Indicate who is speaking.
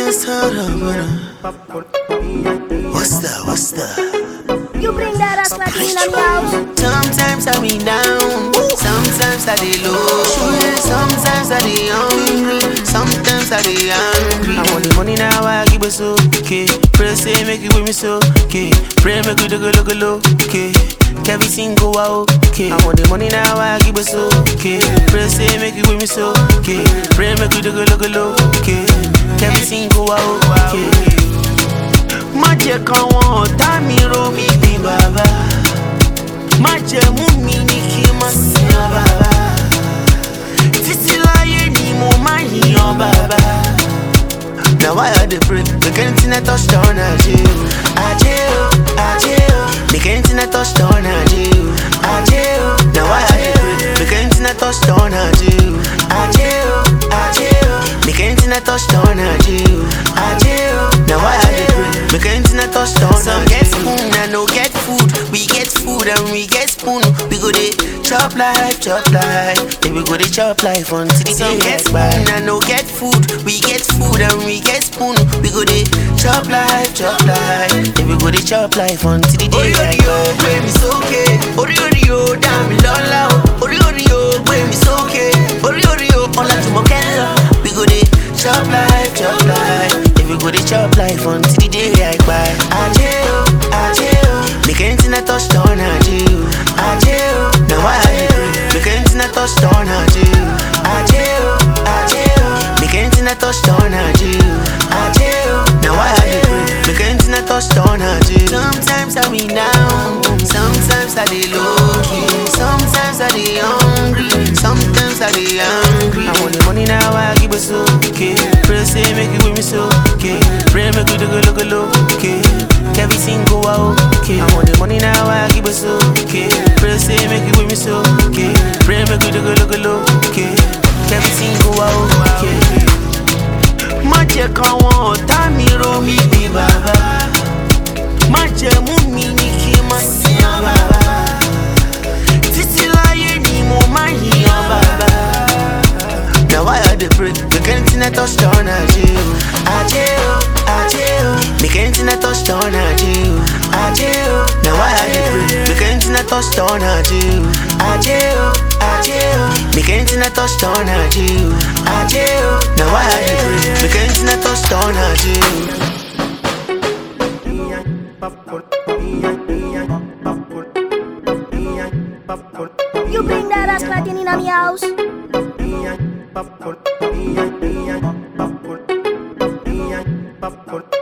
Speaker 1: What's that? What's that?
Speaker 2: You bring that ass like in the house.
Speaker 1: Sometimes I be down, sometimes I be low, sometimes I be hungry, sometimes I be angry. I want the money now, I give it so okay. Pray say make it with me so okay. Pray make it look okay. Everything go out okay. I want the money now, I give it so okay. Pray say make it with me so okay. Pray make it look okay. Everything go out okay. Má jẹ́ káwọn ọ̀tá mi rò mí bí bàbá. Má jẹ́ mú mi ní kí n má sìn ọ́ bàbá. Títí láyé ni mo máa yìn ọ́ bàbá. Now why I dey pray? Make anything I touch down ajé o. Ajé o, ajé o. Make anything I touch down ajé o. Ajé o. Now why I dey pray? Make anything I touch down ajé o. Ajé o, ajé o. Make anything I touch down ajé o. Ajé o. Now why I dey pray? Make anything I touch down. Some get spoon and no get food. We get food and we get spoon. We go dey chop life, chop life. Then we go dey chop life until the day get spoon and no get food. We get food and we get spoon. We go dey chop life, chop life. Then we go dey chop life until the day get spoon. Gbé mi sókè, orí orí o, dá mi lọ́lá o. Orí orí o, gbé mi sókè. Orí orí o, ọlá tí mo kẹ́ lọ. We go dey chop life, chop life. Then we go dey chop life until the day I buy. Ajé o, ajé o. Make anything I touch down ajé o. Ajé o. Now why I dey pray? Make anything I touch down ajé o. Ajé o, ajé o. Make anything I touch down ajé o. Ajé o. Now why I dey pray? Make anything I touch down ajé o. Sometimes I be down, sometimes I dey low key, sometimes I dey hungry, sometimes I dey angry. I want the money now, I give it so okay. Pray say make it with me so okay. Pray make it look okay. Everything go out okay. I want the money now, I give it so okay. Pray say make it with me so okay. Pray make it look okay. Everything go out okay. Má jẹ́ káwọn ọ̀tá mi rò mí bí bàbá. Má jẹ́ mú mi ní kí n má sìn ọ́ bàbá. Títí láyé ni mo máa yìn ọ́ bàbá. Now why I dey pray? Make anything I touch down ajé o. Ajé o, ajé o. Make anything I touch down ajé o. Ajé o. Now why I dey pray? Make anything I touch down ajé o. Ajé o, ajé o. Make anything I touch down ajé o. Ajé o. Now why I dey pray? Make anything I touch down ajé o.
Speaker 2: You bring that ass like in the house.
Speaker 3: Popcorn.